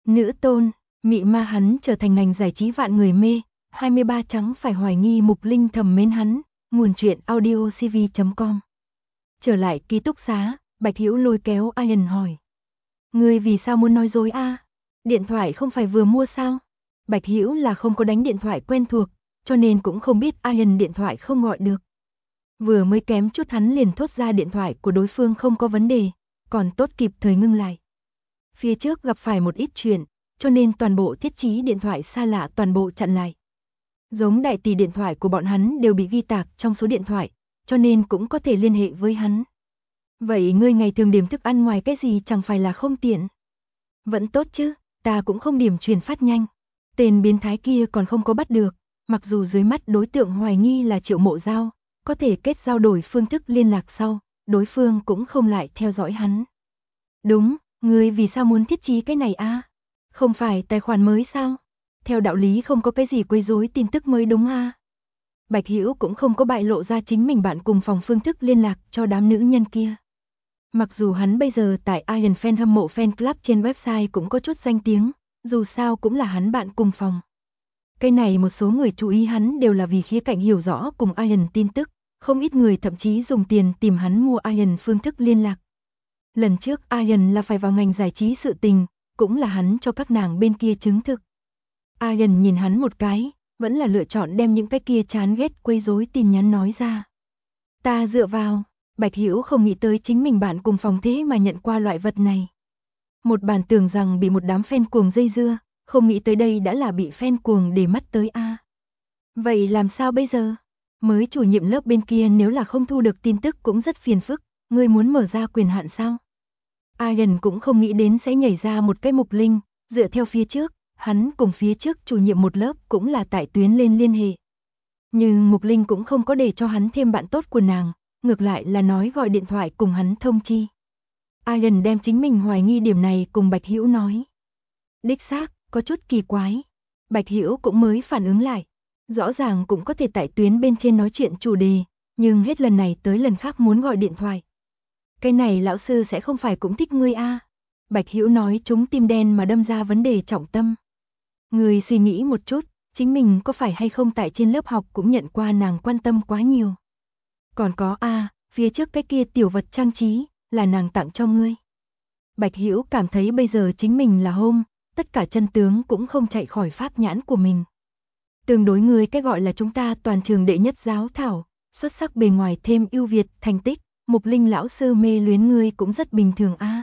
Nữ tôn, mị ma hắn trở thành ngành giải trí vạn người mê, 23 trắng phải hoài nghi Mục Linh thầm mến hắn, nguồn truyện audiocv.com. Trở lại ký túc xá, Bạch Hữu lôi kéo Ian hỏi. Ngươi vì sao muốn nói dối a? Điện thoại không phải vừa mua sao? Bạch Hữu là không có đánh điện thoại quen thuộc, cho nên cũng không biết Ian điện thoại không gọi được. Vừa mới kém chút hắn liền thốt ra điện thoại của đối phương không có vấn đề, còn tốt kịp thời ngưng lại. Phía trước gặp phải một ít chuyện, cho nên toàn bộ thiết trí điện thoại xa lạ toàn bộ chặn lại. Giống đại tỷ điện thoại của bọn hắn đều bị ghi tạc trong số điện thoại, cho nên cũng có thể liên hệ với hắn. Vậy ngươi ngày thường điểm thức ăn ngoài cái gì chẳng phải là không tiện? Vẫn tốt chứ, ta cũng không điểm truyền phát nhanh. Tên biến thái kia còn không có bắt được, mặc dù dưới mắt đối tượng hoài nghi là Triệu Mộ Giao, có thể kết giao đổi phương thức liên lạc sau, đối phương cũng không lại theo dõi hắn. Đúng, ngươi vì sao muốn thiết trí cái này a? Không phải tài khoản mới sao? Theo đạo lý không có cái gì quấy rối tin tức mới đúng a? Bạch Hữu cũng không có bại lộ ra chính mình bạn cùng phòng phương thức liên lạc cho đám nữ nhân kia. Mặc dù hắn bây giờ tại Ian Fan hâm mộ fan club trên website cũng có chút danh tiếng, dù sao cũng là hắn bạn cùng phòng. Cái này một số người chú ý hắn đều là vì khía cạnh hiểu rõ cùng Ian tin tức, không ít người thậm chí dùng tiền tìm hắn mua Ian phương thức liên lạc. Lần trước Ian là phải vào ngành giải trí sự tình, cũng là hắn cho các nàng bên kia chứng thực. Ian nhìn hắn một cái, vẫn là lựa chọn đem những cái kia chán ghét quấy rối tin nhắn nói ra. Ta dựa vào, Bạch Hữu không nghĩ tới chính mình bạn cùng phòng thế mà nhận qua loại vật này. Một bản tưởng rằng bị một đám fan cuồng dây dưa, không nghĩ tới đây đã là bị fan cuồng để mắt tới a. Vậy làm sao bây giờ? Mới chủ nhiệm lớp bên kia nếu là không thu được tin tức cũng rất phiền phức, ngươi muốn mở ra quyền hạn sao? Ian cũng không nghĩ đến sẽ nhảy ra một cái Mục Linh, dựa theo phía trước, hắn cùng phía trước chủ nhiệm một lớp cũng là tại tuyến lên liên hệ. Nhưng Mục Linh cũng không có để cho hắn thêm bạn tốt của nàng, ngược lại là nói gọi điện thoại cùng hắn thông chi. Ian đem chính mình hoài nghi điểm này cùng Bạch Hữu nói. Đích xác, có chút kỳ quái. Bạch Hữu cũng mới phản ứng lại. Rõ ràng cũng có thể tại tuyến bên trên nói chuyện chủ đề, nhưng hết lần này tới lần khác muốn gọi điện thoại. Cái này lão sư sẽ không phải cũng thích ngươi a? Bạch Hữu nói trúng tim đen mà đâm ra vấn đề trọng tâm. Ngươi suy nghĩ một chút, chính mình có phải hay không tại trên lớp học cũng nhận qua nàng quan tâm quá nhiều. Còn có phía trước cái kia tiểu vật trang trí, là nàng tặng cho ngươi. Bạch Hữu cảm thấy bây giờ chính mình là hôm, tất cả chân tướng cũng không chạy khỏi pháp nhãn của mình. Tương đối ngươi cái gọi là chúng ta toàn trường đệ nhất giáo thảo, xuất sắc bề ngoài thêm ưu việt thành tích, Mục Linh lão sư mê luyến ngươi cũng rất bình thường a.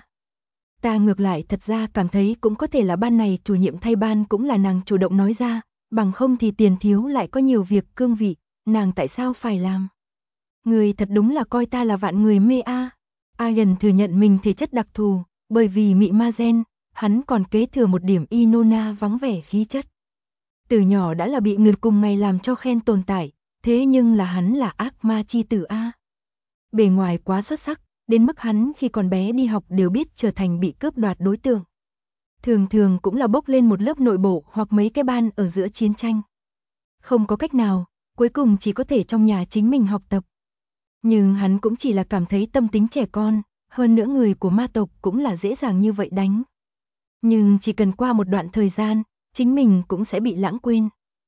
Ta ngược lại thật ra cảm thấy cũng có thể là ban này chủ nhiệm thay ban cũng là nàng chủ động nói ra, bằng không thì tiền thiếu lại có nhiều việc cương vị, nàng tại sao phải làm? Ngươi thật đúng là coi ta là vạn người mê a. Ian thừa nhận mình thể chất đặc thù, bởi vì mị ma gen, hắn còn kế thừa một điểm Inona vắng vẻ khí chất. Từ nhỏ đã là bị người cùng ngày làm cho khen tồn tại, thế nhưng là hắn là ác ma chi tử a. Bề ngoài quá xuất sắc, đến mức hắn khi còn bé đi học đều biết trở thành bị cướp đoạt đối tượng. Thường thường cũng là bốc lên một lớp nội bộ hoặc mấy cái ban ở giữa chiến tranh. Không có cách nào, cuối cùng chỉ có thể trong nhà chính mình học tập. Nhưng hắn cũng chỉ là cảm thấy tâm tính trẻ con, hơn nữa người của ma tộc cũng là dễ dàng như vậy đánh. Nhưng chỉ cần qua một đoạn thời gian, chính mình cũng sẽ bị lãng quên.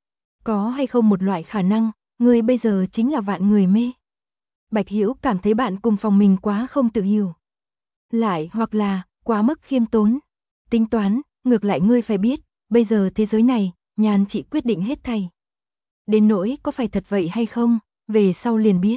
Có hay không một loại khả năng, người bây giờ chính là vạn người mê? Bạch Hữu cảm thấy bạn cùng phòng mình quá không tự hiểu. Lại hoặc là, quá mức khiêm tốn. Tính toán, ngược lại ngươi phải biết, bây giờ thế giới này, nhàn chỉ quyết định hết thảy. Đến nỗi có phải thật vậy hay không, về sau liền biết.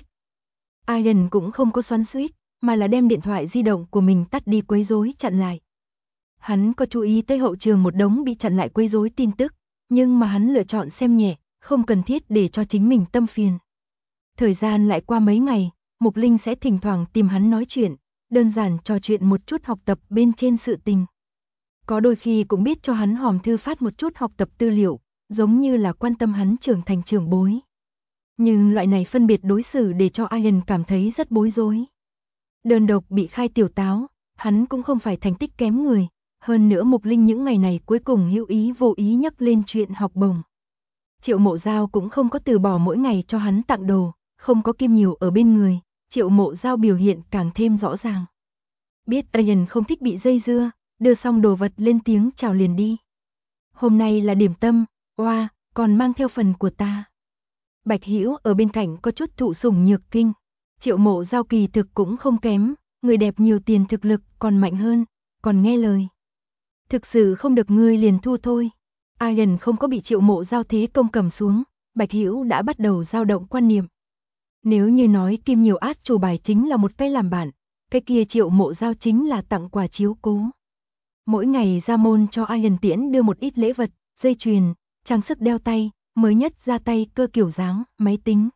Ian cũng không có xoắn xuýt, mà là đem điện thoại di động của mình tắt đi quấy rối chặn lại. Hắn có chú ý tới hậu trường một đống bị chặn lại quấy rối tin tức, nhưng mà hắn lựa chọn xem nhẹ, không cần thiết để cho chính mình tâm phiền. Thời gian lại qua mấy ngày, Mục Linh sẽ thỉnh thoảng tìm hắn nói chuyện, đơn giản trò chuyện một chút học tập bên trên sự tình. Có đôi khi cũng biết cho hắn hòm thư phát một chút học tập tư liệu, giống như là quan tâm hắn trưởng thành trưởng bối. Nhưng loại này phân biệt đối xử để cho Ian cảm thấy rất bối rối. Đơn độc bị khai tiểu táo, hắn cũng không phải thành tích kém người, hơn nữa Mục Linh những ngày này cuối cùng hữu ý vô ý nhắc lên chuyện học bổng. Triệu Mộ Giao cũng không có từ bỏ mỗi ngày cho hắn tặng đồ, không có kim nhiều ở bên người, Triệu Mộ Giao biểu hiện càng thêm rõ ràng. Biết Ian không thích bị dây dưa, đưa xong đồ vật lên tiếng chào liền đi. Hôm nay là điểm tâm, oa, còn mang theo phần của ta. Bạch Hữu ở bên cạnh có chút thụ sủng nhược kinh. Triệu Mộ Giao kỳ thực cũng không kém, người đẹp nhiều tiền thực lực còn mạnh hơn, còn nghe lời. Thực sự không được ngươi liền thu thôi. Ian không có bị Triệu Mộ Giao thế công cầm xuống, Bạch Hữu đã bắt đầu dao động quan niệm. Nếu như nói Kim Nhiều át chủ bài chính là một cái làm bạn, cái kia Triệu Mộ Giao chính là tặng quà chiếu cố. Mỗi ngày ra môn cho Ian tiễn đưa một ít lễ vật, dây chuyền, trang sức đeo tay, mới nhất ra tay cơ kiểu dáng, máy tính.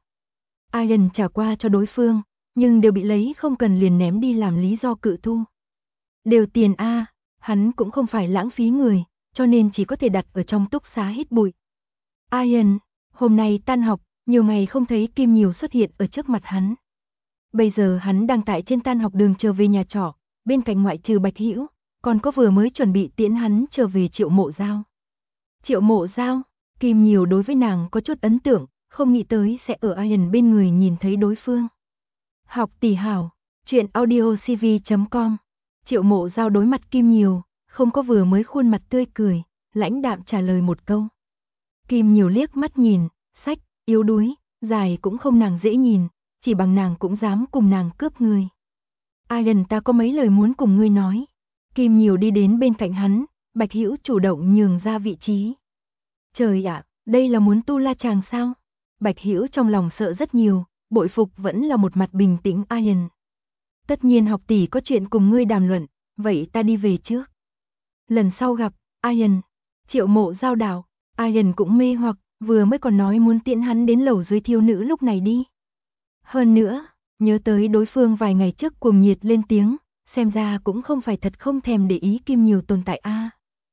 Ian trả qua cho đối phương, nhưng đều bị lấy không cần liền ném đi làm lý do cự thu. Đều tiền a, hắn cũng không phải lãng phí người, cho nên chỉ có thể đặt ở trong túc xá hít bụi. Ian, hôm nay tan học, nhiều ngày không thấy Kim Nhiều xuất hiện ở trước mặt hắn. Bây giờ hắn đang tại trên tan học đường trở về nhà trọ, bên cạnh ngoại trừ Bạch Hữu, còn có vừa mới chuẩn bị tiễn hắn trở về Triệu Mộ Giao. Triệu Mộ Giao, Kim Nhiều đối với nàng có chút ấn tượng, không nghĩ tới sẽ ở Ian bên người nhìn thấy đối phương. Học tỷ hảo, truyện audiocv.com. Triệu Mộ Giao đối mặt Kim Nhiều, không có vừa mới khuôn mặt tươi cười, lãnh đạm trả lời một câu. Kim Nhiều liếc mắt nhìn, sách, yếu đuối, dài cũng không nàng dễ nhìn, chỉ bằng nàng cũng dám cùng nàng cướp người. Ian, ta có mấy lời muốn cùng ngươi nói. Kim Nhiều đi đến bên cạnh hắn, Bạch Hữu chủ động nhường ra vị trí. Trời ạ, đây là muốn tu la chàng sao? Bạch Hữu trong lòng sợ rất nhiều, bội phục vẫn là một mặt bình tĩnh Ian. Tất nhiên học tỷ có chuyện cùng ngươi đàm luận, vậy ta đi về trước. Lần sau gặp, Ian. Triệu Mộ Giao đảo, Ian cũng mê hoặc, vừa mới còn nói muốn tiễn hắn đến lầu dưới thiếu nữ lúc này đi. Hơn nữa, nhớ tới đối phương vài ngày trước cuồng nhiệt lên tiếng, xem ra cũng không phải thật không thèm để ý Kim Nhiều tồn tại a.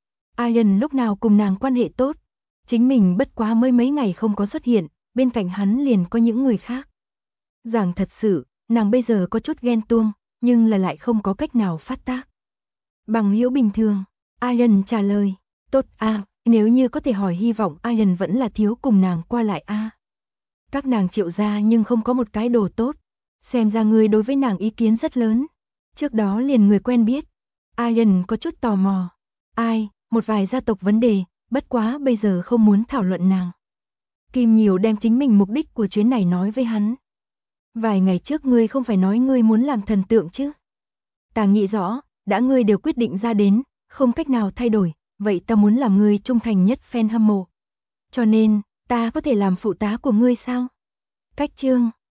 Ian lúc nào cùng nàng quan hệ tốt, chính mình bất quá mới mấy ngày không có xuất hiện, bên cạnh hắn liền có những người khác. Giảng thật sự, nàng bây giờ có chút ghen tuông, nhưng là lại không có cách nào phát tác. Bằng hữu bình thường, Ian trả lời, tốt a, nếu như có thể hỏi hy vọng Ian vẫn là thiếu cùng nàng qua lại a. Các nàng Triệu gia nhưng không có một cái đồ tốt, xem ra người đối với nàng ý kiến rất lớn. Trước đó liền người quen biết, Ian có chút tò mò. Ai, một vài gia tộc vấn đề, bất quá bây giờ không muốn thảo luận nàng. Kim Nhiều đem chính mình mục đích của chuyến này nói với hắn. Vài ngày trước ngươi không phải nói ngươi muốn làm thần tượng chứ? Ta nghĩ rõ, đã ngươi đều quyết định ra đến, không cách nào thay đổi, vậy ta muốn làm ngươi trung thành nhất fan hâm mộ. Cho nên, ta có thể làm phụ tá của ngươi sao? Cách chương